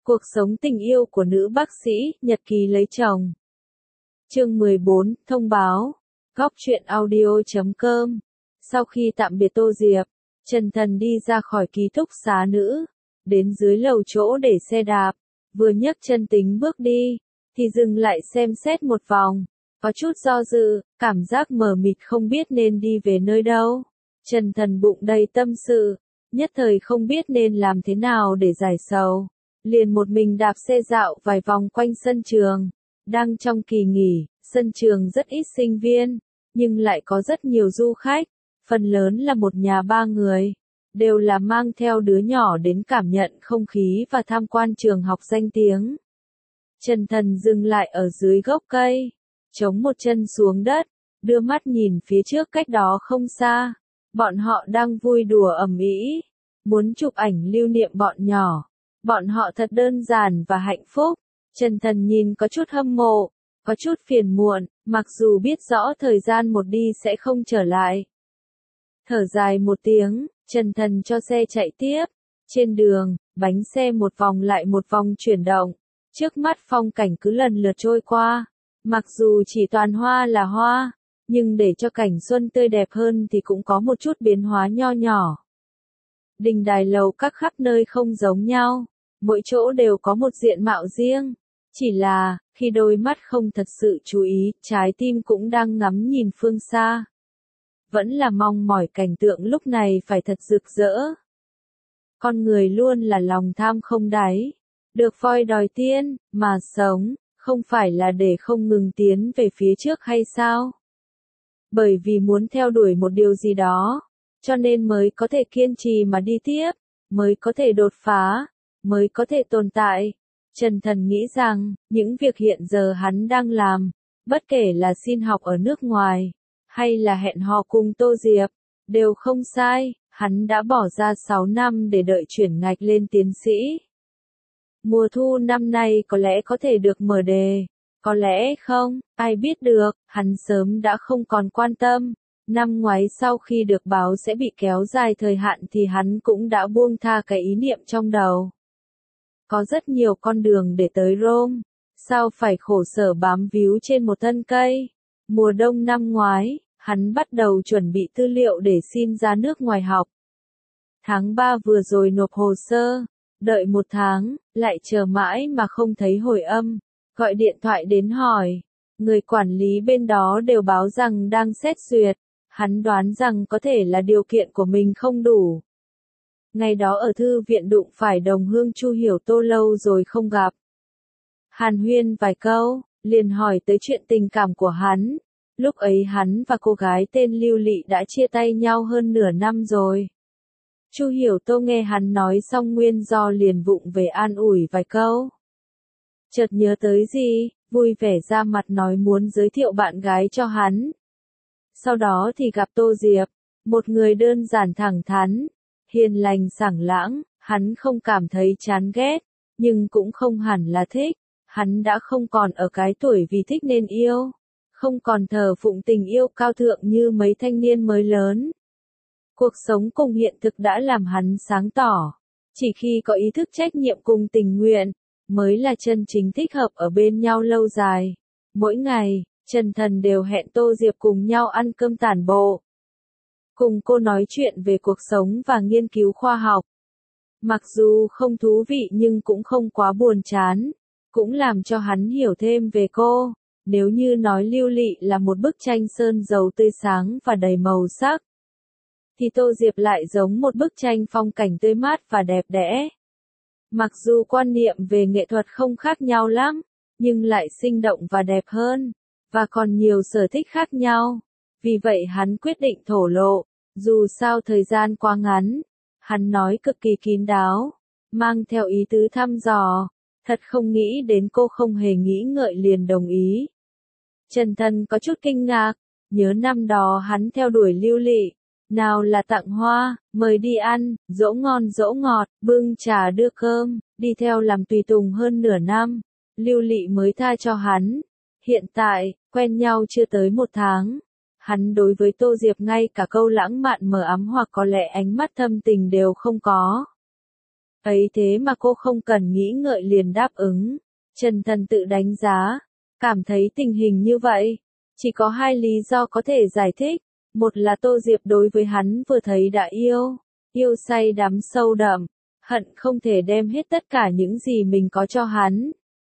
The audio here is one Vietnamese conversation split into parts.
Cuộc sống tình yêu của nữ bác sĩ, nhật ký lấy chồng. Chương 14, thông báo. Góc truyện audio.com. Sau khi tạm biệt Tô Diệp, Trần Thần đi ra khỏi ký túc xá nữ, đến dưới lầu chỗ để xe đạp, vừa nhấc chân tính bước đi, thì dừng lại xem xét một vòng, có chút do dự, cảm giác mờ mịt không biết nên đi về nơi đâu. Trần Thần bụng đầy tâm sự, nhất thời không biết nên làm thế nào để giải sầu. Liền một mình đạp xe dạo vài vòng quanh sân trường. Đang trong kỳ nghỉ, sân trường rất ít sinh viên, nhưng lại có rất nhiều du khách, phần lớn là một nhà ba người, đều là mang theo đứa nhỏ đến cảm nhận không khí và tham quan trường học danh tiếng. Trần Thần dừng lại ở dưới gốc cây, chống một chân xuống đất, đưa mắt nhìn phía trước cách đó không xa, bọn họ đang vui đùa ầm ĩ, muốn chụp ảnh lưu niệm bọn nhỏ. Bọn họ thật đơn giản và hạnh phúc. Trần Thần nhìn có chút hâm mộ, có chút phiền muộn, mặc dù biết rõ thời gian một đi sẽ không trở lại. Thở dài một tiếng, Trần Thần cho xe chạy tiếp. Trên đường, bánh xe một vòng lại một vòng chuyển động. Trước mắt phong cảnh cứ lần lượt trôi qua. Mặc dù chỉ toàn hoa là hoa, nhưng để cho cảnh xuân tươi đẹp hơn thì cũng có một chút biến hóa nho nhỏ. Đình đài lầu các khắp nơi không giống nhau. Mỗi chỗ đều có một diện mạo riêng, chỉ là, khi đôi mắt không thật sự chú ý, trái tim cũng đang ngắm nhìn phương xa. Vẫn là mong mỏi cảnh tượng lúc này phải thật rực rỡ. Con người luôn là lòng tham không đáy, được voi đòi tiên, mà sống, không phải là để không ngừng tiến về phía trước hay sao? Bởi vì muốn theo đuổi một điều gì đó, cho nên mới có thể kiên trì mà đi tiếp, mới có thể đột phá, mới có thể tồn tại. Trần Thần nghĩ rằng, những việc hiện giờ hắn đang làm, bất kể là xin học ở nước ngoài, hay là hẹn hò cùng Tô Diệp, đều không sai, hắn đã bỏ ra 6 năm để đợi chuyển ngạch lên tiến sĩ. Mùa thu năm nay có lẽ có thể được mở đề, có lẽ không, ai biết được, hắn sớm đã không còn quan tâm. Năm ngoái sau khi được báo sẽ bị kéo dài thời hạn thì hắn cũng đã buông tha cái ý niệm trong đầu. Có rất nhiều con đường để tới Rome, sao phải khổ sở bám víu trên một thân cây. Mùa đông năm ngoái, hắn bắt đầu chuẩn bị tư liệu để xin ra nước ngoài học. Tháng 3 vừa rồi nộp hồ sơ, đợi một tháng, lại chờ mãi mà không thấy hồi âm, gọi điện thoại đến hỏi. Người quản lý bên đó đều báo rằng đang xét duyệt, hắn đoán rằng có thể là điều kiện của mình không đủ. Ngày đó ở thư viện đụng phải đồng hương Chu Hiểu Tô lâu rồi không gặp. Hàn huyên vài câu, liền hỏi tới chuyện tình cảm của hắn. Lúc ấy hắn và cô gái tên Lưu Lị đã chia tay nhau hơn nửa năm rồi. Chu Hiểu Tô nghe hắn nói xong nguyên do liền vụng về an ủi vài câu. Chợt nhớ tới gì, vui vẻ ra mặt nói muốn giới thiệu bạn gái cho hắn. Sau đó thì gặp Tô Diệp, một người đơn giản thẳng thắn, hiền lành sảng lãng, hắn không cảm thấy chán ghét, nhưng cũng không hẳn là thích, hắn đã không còn ở cái tuổi vì thích nên yêu, không còn thờ phụng tình yêu cao thượng như mấy thanh niên mới lớn. Cuộc sống cùng hiện thực đã làm hắn sáng tỏ, chỉ khi có ý thức trách nhiệm cùng tình nguyện, mới là chân chính thích hợp ở bên nhau lâu dài. Mỗi ngày, Trần Thần đều hẹn Tô Diệp cùng nhau ăn cơm tản bộ. Cùng cô nói chuyện về cuộc sống và nghiên cứu khoa học. Mặc dù không thú vị nhưng cũng không quá buồn chán, cũng làm cho hắn hiểu thêm về cô. Nếu như nói Lưu Lị là một bức tranh sơn dầu tươi sáng và đầy màu sắc, thì Tô Diệp lại giống một bức tranh phong cảnh tươi mát và đẹp đẽ. Mặc dù quan niệm về nghệ thuật không khác nhau lắm, nhưng lại sinh động và đẹp hơn, và còn nhiều sở thích khác nhau. Vì vậy hắn quyết định thổ lộ, dù sao thời gian quá ngắn, hắn nói cực kỳ kín đáo, mang theo ý tứ thăm dò, thật không nghĩ đến cô không hề nghĩ ngợi liền đồng ý. Trần Thần có chút kinh ngạc, nhớ năm đó hắn theo đuổi Lưu Lị, nào là tặng hoa, mời đi ăn, dỗ ngon dỗ ngọt, bưng trà đưa cơm, đi theo làm tùy tùng hơn nửa năm, Lưu Lị mới tha cho hắn. Hiện tại, quen nhau chưa tới một tháng. Hắn đối với Tô Diệp ngay cả câu lãng mạn mờ ám hoặc có lẽ ánh mắt thâm tình đều không có. Ấy thế mà cô không cần nghĩ ngợi liền đáp ứng. Trần Thần tự đánh giá, cảm thấy tình hình như vậy, chỉ có hai lý do có thể giải thích. Một là Tô Diệp đối với hắn vừa thấy đã yêu say đắm sâu đậm, hận không thể đem hết tất cả những gì mình có cho hắn.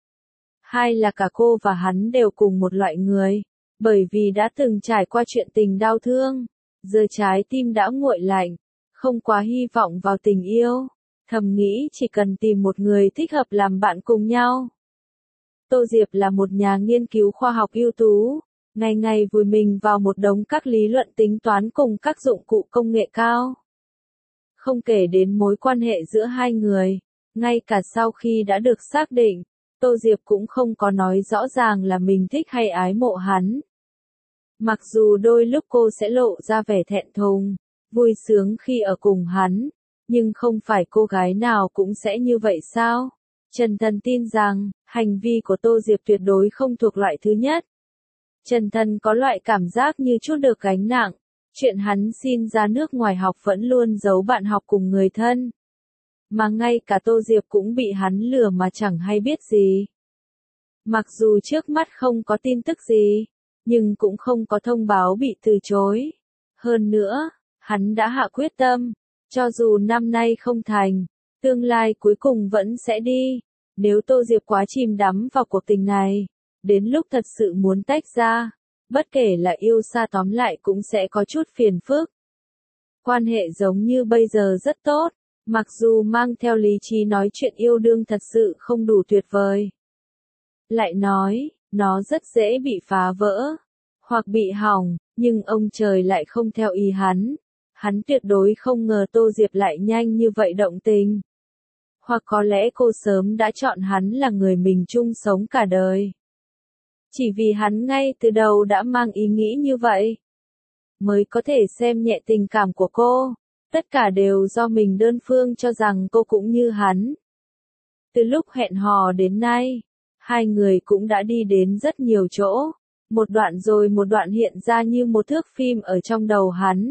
Hai là cả cô và hắn đều cùng một loại người, bởi vì đã từng trải qua chuyện tình đau thương, giờ trái tim đã nguội lạnh, không quá hy vọng vào tình yêu, thầm nghĩ chỉ cần tìm một người thích hợp làm bạn cùng nhau. Tô Diệp là một nhà nghiên cứu khoa học ưu tú, ngày ngày vùi mình vào một đống các lý luận tính toán cùng các dụng cụ công nghệ cao. Không kể đến mối quan hệ giữa hai người, ngay cả sau khi đã được xác định, Tô Diệp cũng không có nói rõ ràng là mình thích hay ái mộ hắn. Mặc dù đôi lúc cô sẽ lộ ra vẻ thẹn thùng, vui sướng khi ở cùng hắn, nhưng không phải cô gái nào cũng sẽ như vậy sao? Trần Thần tin rằng, hành vi của Tô Diệp tuyệt đối không thuộc loại thứ nhất. Trần Thần có loại cảm giác như chút được gánh nặng, chuyện hắn xin ra nước ngoài học vẫn luôn giấu bạn học cùng người thân. Mà ngay cả Tô Diệp cũng bị hắn lừa mà chẳng hay biết gì. Mặc dù trước mắt không có tin tức gì, nhưng cũng không có thông báo bị từ chối. Hơn nữa, hắn đã hạ quyết tâm, cho dù năm nay không thành, tương lai cuối cùng vẫn sẽ đi. Nếu Tô Diệp quá chìm đắm vào cuộc tình này, đến lúc thật sự muốn tách ra, bất kể là yêu xa tóm lại cũng sẽ có chút phiền phức. Quan hệ giống như bây giờ rất tốt, mặc dù mang theo lý trí nói chuyện yêu đương thật sự không đủ tuyệt vời. Lại nói, nó rất dễ bị phá vỡ, hoặc bị hỏng, nhưng ông trời lại không theo ý hắn. Hắn tuyệt đối không ngờ Tô Diệp lại nhanh như vậy động tình. Hoặc có lẽ cô sớm đã chọn hắn là người mình chung sống cả đời. Chỉ vì hắn ngay từ đầu đã mang ý nghĩ như vậy, mới có thể xem nhẹ tình cảm của cô. Tất cả đều do mình đơn phương cho rằng cô cũng như hắn. Từ lúc hẹn hò đến nay, hai người cũng đã đi đến rất nhiều chỗ, một đoạn rồi một đoạn hiện ra như một thước phim ở trong đầu hắn.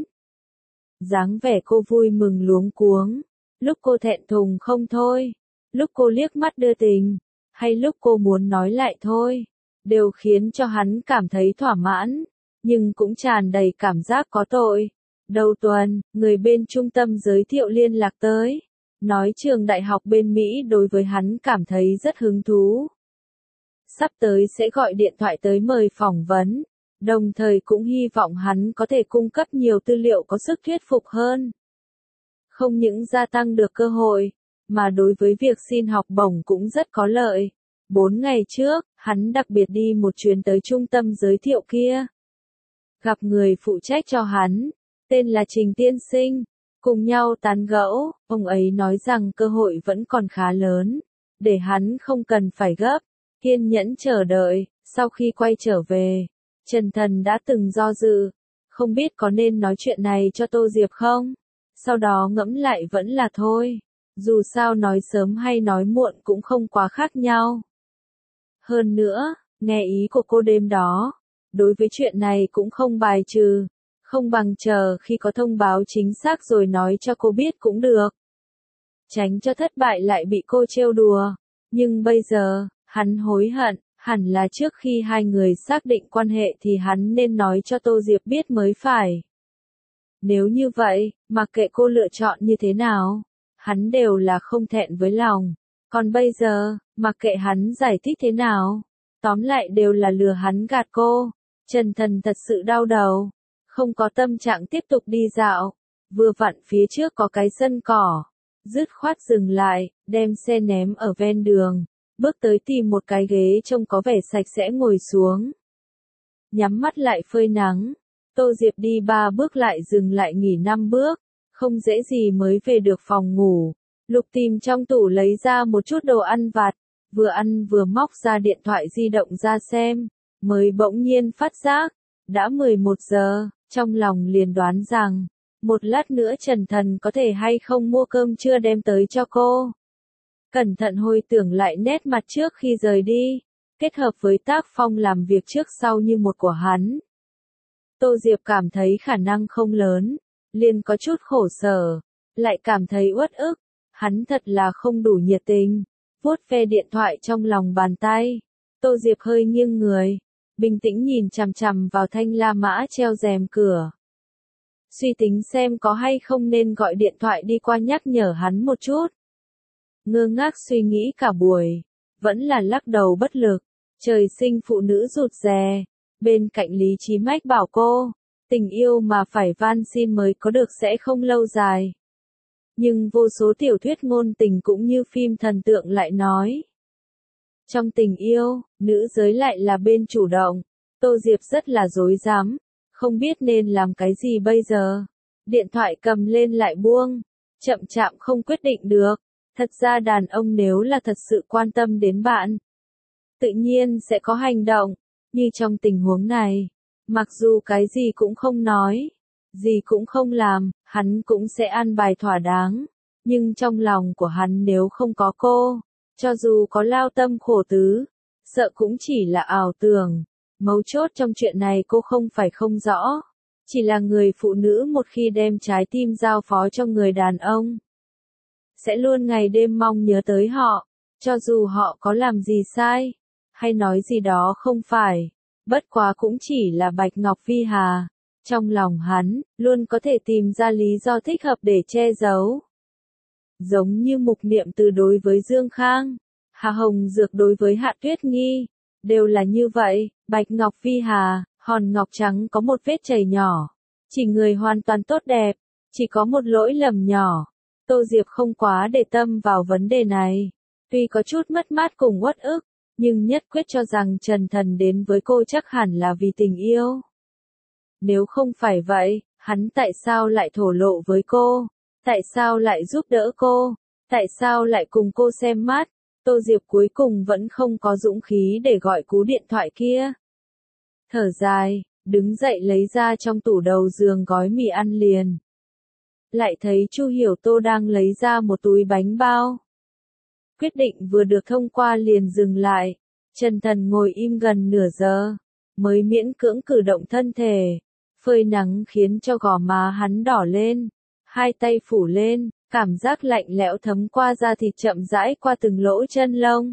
Dáng vẻ cô vui mừng luống cuống, lúc cô thẹn thùng không thôi, lúc cô liếc mắt đưa tình, hay lúc cô muốn nói lại thôi, đều khiến cho hắn cảm thấy thỏa mãn, nhưng cũng tràn đầy cảm giác có tội. Đầu tuần, người bên trung tâm giới thiệu liên lạc tới, nói trường đại học bên Mỹ đối với hắn cảm thấy rất hứng thú. Sắp tới sẽ gọi điện thoại tới mời phỏng vấn, đồng thời cũng hy vọng hắn có thể cung cấp nhiều tư liệu có sức thuyết phục hơn. Không những gia tăng được cơ hội, mà đối với việc xin học bổng cũng rất có lợi. 4 ngày trước, hắn đặc biệt đi một chuyến tới trung tâm giới thiệu kia. Gặp người phụ trách cho hắn, tên là Trình Tiên Sinh, cùng nhau tán gẫu, ông ấy nói rằng cơ hội vẫn còn khá lớn, để hắn không cần phải gấp, kiên nhẫn chờ đợi. Sau khi quay trở về, Trần Thần đã từng do dự, không biết có nên nói chuyện này cho Tô Diệp không? Sau đó ngẫm lại vẫn là thôi, dù sao nói sớm hay nói muộn cũng không quá khác nhau. Hơn nữa, nghe ý của cô đêm đó, đối với chuyện này cũng không bài trừ, không bằng chờ khi có thông báo chính xác rồi nói cho cô biết cũng được. Tránh cho thất bại lại bị cô trêu đùa. Nhưng bây giờ, hắn hối hận, hẳn là trước khi hai người xác định quan hệ thì hắn nên nói cho Tô Diệp biết mới phải. Nếu như vậy, mặc kệ cô lựa chọn như thế nào, hắn đều là không thẹn với lòng. Còn bây giờ, mặc kệ hắn giải thích thế nào, tóm lại đều là lừa hắn gạt cô. Trần Thần thật sự đau đầu, không có tâm trạng tiếp tục đi dạo. Vừa vặn phía trước có cái sân cỏ, dứt khoát dừng lại, đem xe ném ở ven đường, bước tới tìm một cái ghế trông có vẻ sạch sẽ ngồi xuống. Nhắm mắt lại phơi nắng, Tô Diệp đi 3 bước lại dừng lại nghỉ 5 bước, không dễ gì mới về được phòng ngủ. Lục tìm trong tủ lấy ra một chút đồ ăn vặt, vừa ăn vừa móc ra điện thoại di động ra xem, mới bỗng nhiên phát giác, đã 11 giờ, trong lòng liền đoán rằng, một lát nữa Trần Thần có thể hay không mua cơm trưa đem tới cho cô. Cẩn thận hồi tưởng lại nét mặt trước khi rời đi, kết hợp với tác phong làm việc trước sau như một của hắn. Tô Diệp cảm thấy khả năng không lớn, liền có chút khổ sở, lại cảm thấy uất ức, Hắn thật là không đủ nhiệt tình, vuốt ve điện thoại trong lòng bàn tay. Tô Diệp hơi nghiêng người, bình tĩnh nhìn chằm chằm vào thanh La Mã treo rèm cửa. Suy tính xem có hay không nên gọi điện thoại đi qua nhắc nhở hắn một chút. Ngơ ngác suy nghĩ cả buổi, vẫn là lắc đầu bất lực. Trời sinh phụ nữ rụt rè, bên cạnh lý trí mách bảo cô, tình yêu mà phải van xin mới có được sẽ không lâu dài. Nhưng vô số tiểu thuyết ngôn tình cũng như phim thần tượng lại nói. Trong tình yêu, nữ giới lại là bên chủ động. Tô Diệp rất là rối rắm, không biết nên làm cái gì bây giờ. Điện thoại cầm lên lại buông, chậm chạp không quyết định được. Thật ra đàn ông nếu là thật sự quan tâm đến bạn, tự nhiên sẽ có hành động, như trong tình huống này. Mặc dù cái gì cũng không nói, gì cũng không làm, hắn cũng sẽ an bài thỏa đáng. Nhưng trong lòng của hắn nếu không có cô, cho dù có lao tâm khổ tứ, sợ cũng chỉ là ảo tưởng. Mấu chốt trong chuyện này cô không phải không rõ. Chỉ là người phụ nữ một khi đem trái tim giao phó cho người đàn ông, sẽ luôn ngày đêm mong nhớ tới họ, cho dù họ có làm gì sai, hay nói gì đó không phải. Bất quá cũng chỉ là Bạch Ngọc Phi Hà. Trong lòng hắn, luôn có thể tìm ra lý do thích hợp để che giấu. Giống như Mục Niệm Từ đối với Dương Khang, Hà Hồng Dược đối với Hạ Tuyết Nghi, đều là như vậy. Bạch Ngọc Phi Hà, hòn ngọc trắng có một vết chảy nhỏ, chỉ người hoàn toàn tốt đẹp, chỉ có một lỗi lầm nhỏ. Tô Diệp không quá để tâm vào vấn đề này, tuy có chút mất mát cùng uất ức, nhưng nhất quyết cho rằng Trần Thần đến với cô chắc hẳn là vì tình yêu. Nếu không phải vậy, hắn tại sao lại thổ lộ với cô? Tại sao lại giúp đỡ cô? Tại sao lại cùng cô xem mắt? Tô Diệp cuối cùng vẫn không có dũng khí để gọi cú điện thoại kia. Thở dài, đứng dậy lấy ra trong tủ đầu giường gói mì ăn liền. Lại thấy Chu Hiểu Tô đang lấy ra một túi bánh bao. Quyết định vừa được thông qua liền dừng lại. Trần Thần ngồi im gần nửa giờ, mới miễn cưỡng cử động thân thể. Phơi nắng khiến cho gò má hắn đỏ lên, hai tay phủ lên, cảm giác lạnh lẽo thấm qua da thịt chậm rãi qua từng lỗ chân lông.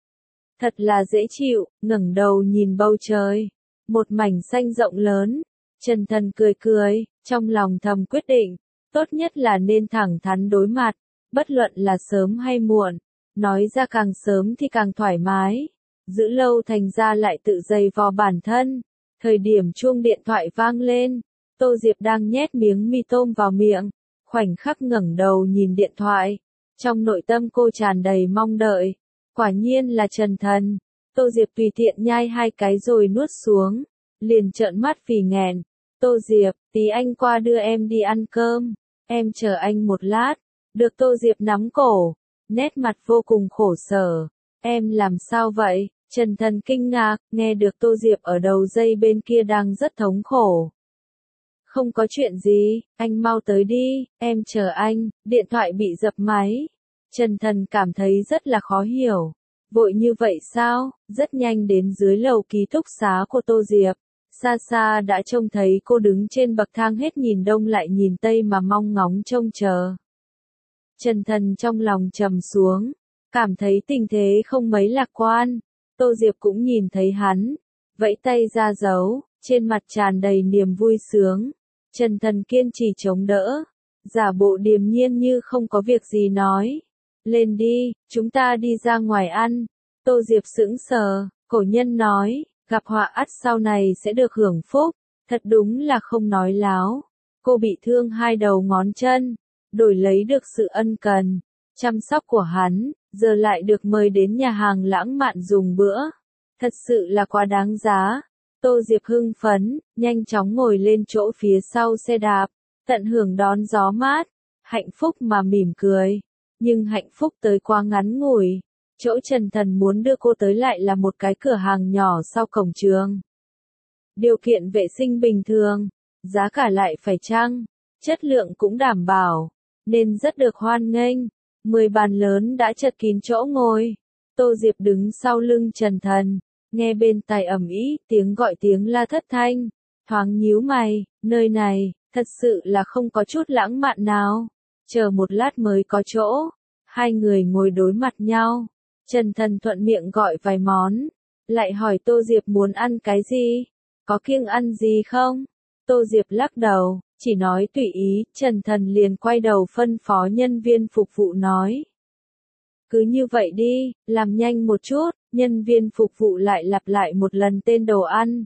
Thật là dễ chịu, ngẩng đầu nhìn bầu trời, một mảnh xanh rộng lớn. Trần Thần cười cười, trong lòng thầm quyết định, tốt nhất là nên thẳng thắn đối mặt, bất luận là sớm hay muộn, nói ra càng sớm thì càng thoải mái, giữ lâu thành ra lại tự dày vò bản thân. Thời điểm chuông điện thoại vang lên, Tô Diệp đang nhét miếng mì tôm vào miệng, khoảnh khắc ngẩng đầu nhìn điện thoại, trong nội tâm cô tràn đầy mong đợi. Quả nhiên là Trần Thần. Tô Diệp tùy tiện nhai hai cái rồi nuốt xuống, liền trợn mắt vì nghẹn. Tô Diệp, tí anh qua đưa em đi ăn cơm, em chờ anh một lát. Được Tô Diệp nắm cổ, nét mặt vô cùng khổ sở. Em làm sao vậy? Trần Thần kinh ngạc, nghe được Tô Diệp ở đầu dây bên kia đang rất thống khổ. Không có chuyện gì, anh mau tới đi, em chờ anh. Điện thoại bị dập máy. Trần Thần cảm thấy rất là khó hiểu. Vội như vậy sao? Rất nhanh đến dưới lầu ký túc xá của Tô Diệp. Xa xa đã trông thấy cô đứng trên bậc thang hết nhìn đông lại nhìn tây mà mong ngóng trông chờ. Trần Thần trong lòng trầm xuống, cảm thấy tình thế không mấy lạc quan. Tô Diệp cũng nhìn thấy hắn, vẫy tay ra dấu, trên mặt tràn đầy niềm vui sướng. Trần Thần kiên trì chống đỡ, giả bộ điềm nhiên như không có việc gì nói. Lên đi, chúng ta đi ra ngoài ăn. Tô Diệp sững sờ, cổ nhân nói, gặp họa ắt sau này sẽ được hưởng phúc. Thật đúng là không nói láo. Cô bị thương hai đầu ngón chân, đổi lấy được sự ân cần, chăm sóc của hắn, giờ lại được mời đến nhà hàng lãng mạn dùng bữa. Thật sự là quá đáng giá. Tô Diệp hưng phấn, nhanh chóng ngồi lên chỗ phía sau xe đạp, tận hưởng đón gió mát, hạnh phúc mà mỉm cười. Nhưng hạnh phúc tới quá ngắn ngủi. Chỗ Trần Thần muốn đưa cô tới lại là một cái cửa hàng nhỏ sau cổng trường. Điều kiện vệ sinh bình thường, giá cả lại phải chăng, chất lượng cũng đảm bảo, nên rất được hoan nghênh. 10 bàn lớn đã chật kín chỗ ngồi. Tô Diệp đứng sau lưng Trần Thần, nghe bên tai ầm ĩ, tiếng gọi tiếng la thất thanh, thoáng nhíu mày, nơi này thật sự là không có chút lãng mạn nào. Chờ một lát mới có chỗ. Hai người ngồi đối mặt nhau. Trần Thần thuận miệng gọi vài món. Lại hỏi Tô Diệp muốn ăn cái gì? Có kiêng ăn gì không? Tô Diệp lắc đầu, chỉ nói tùy ý. Trần Thần liền quay đầu phân phó nhân viên phục vụ nói. Cứ như vậy đi, làm nhanh một chút. Nhân viên phục vụ lại lặp lại một lần tên đồ ăn.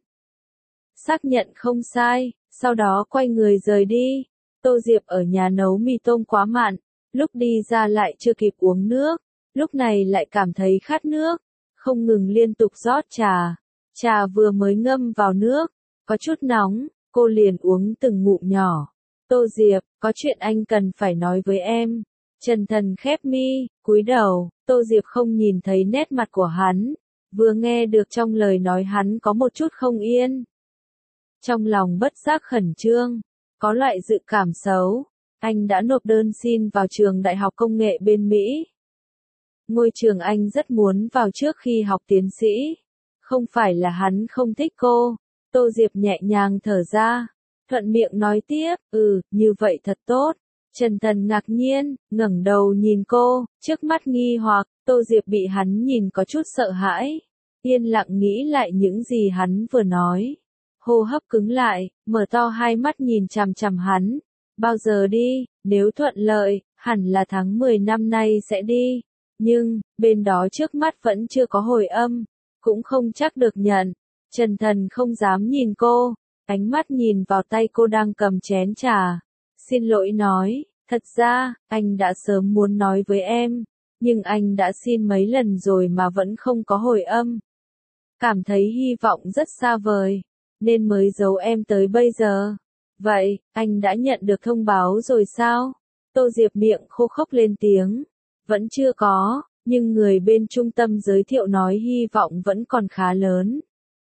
Xác nhận không sai, sau đó quay người rời đi. Tô Diệp ở nhà nấu mì tôm quá mặn, lúc đi ra lại chưa kịp uống nước, lúc này lại cảm thấy khát nước, không ngừng liên tục rót trà. Trà vừa mới ngâm vào nước, có chút nóng, cô liền uống từng ngụm nhỏ. Tô Diệp, có chuyện anh cần phải nói với em. Trần Thần khép mi, cúi đầu, Tô Diệp không nhìn thấy nét mặt của hắn, vừa nghe được trong lời nói hắn có một chút không yên. Trong lòng bất giác khẩn trương, có loại dự cảm xấu. Anh đã nộp đơn xin vào trường đại học công nghệ bên Mỹ. Ngôi trường anh rất muốn vào trước khi học tiến sĩ. Không phải là hắn không thích cô. Tô Diệp nhẹ nhàng thở ra, thuận miệng nói tiếp, như vậy thật tốt. Trần Thần ngạc nhiên, ngẩng đầu nhìn cô, trước mắt nghi hoặc, Tô Diệp bị hắn nhìn có chút sợ hãi. Yên lặng nghĩ lại những gì hắn vừa nói. Hô hấp cứng lại, mở to hai mắt nhìn chằm chằm hắn. Bao giờ đi, nếu thuận lợi, hẳn là tháng 10 năm nay sẽ đi. Nhưng, bên đó trước mắt vẫn chưa có hồi âm, cũng không chắc được nhận. Trần Thần không dám nhìn cô, ánh mắt nhìn vào tay cô đang cầm chén trà. Xin lỗi nói, thật ra, anh đã sớm muốn nói với em, nhưng anh đã xin mấy lần rồi mà vẫn không có hồi âm. Cảm thấy hy vọng rất xa vời, nên mới giấu em tới bây giờ. Vậy, anh đã nhận được thông báo rồi sao? Tô Diệp miệng khô khốc lên tiếng. Vẫn chưa có, nhưng người bên trung tâm giới thiệu nói hy vọng vẫn còn khá lớn.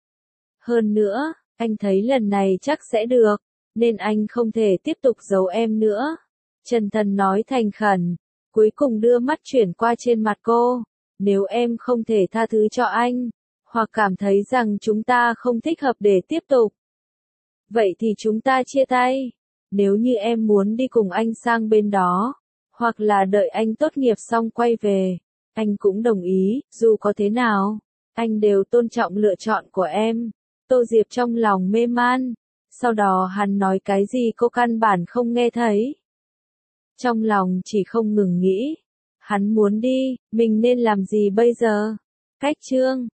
Hơn nữa, anh thấy lần này chắc sẽ được, nên anh không thể tiếp tục giấu em nữa. Trần Thần nói thành khẩn, cuối cùng đưa mắt chuyển qua trên mặt cô. Nếu em không thể tha thứ cho anh, hoặc cảm thấy rằng chúng ta không thích hợp để tiếp tục, vậy thì chúng ta chia tay. Nếu như em muốn đi cùng anh sang bên đó, hoặc là đợi anh tốt nghiệp xong quay về, anh cũng đồng ý, dù có thế nào, anh đều tôn trọng lựa chọn của em. Tô Diệp trong lòng mê man, sau đó hắn nói cái gì cô căn bản không nghe thấy. Trong lòng chỉ không ngừng nghĩ, hắn muốn đi, mình nên làm gì bây giờ? Cách chương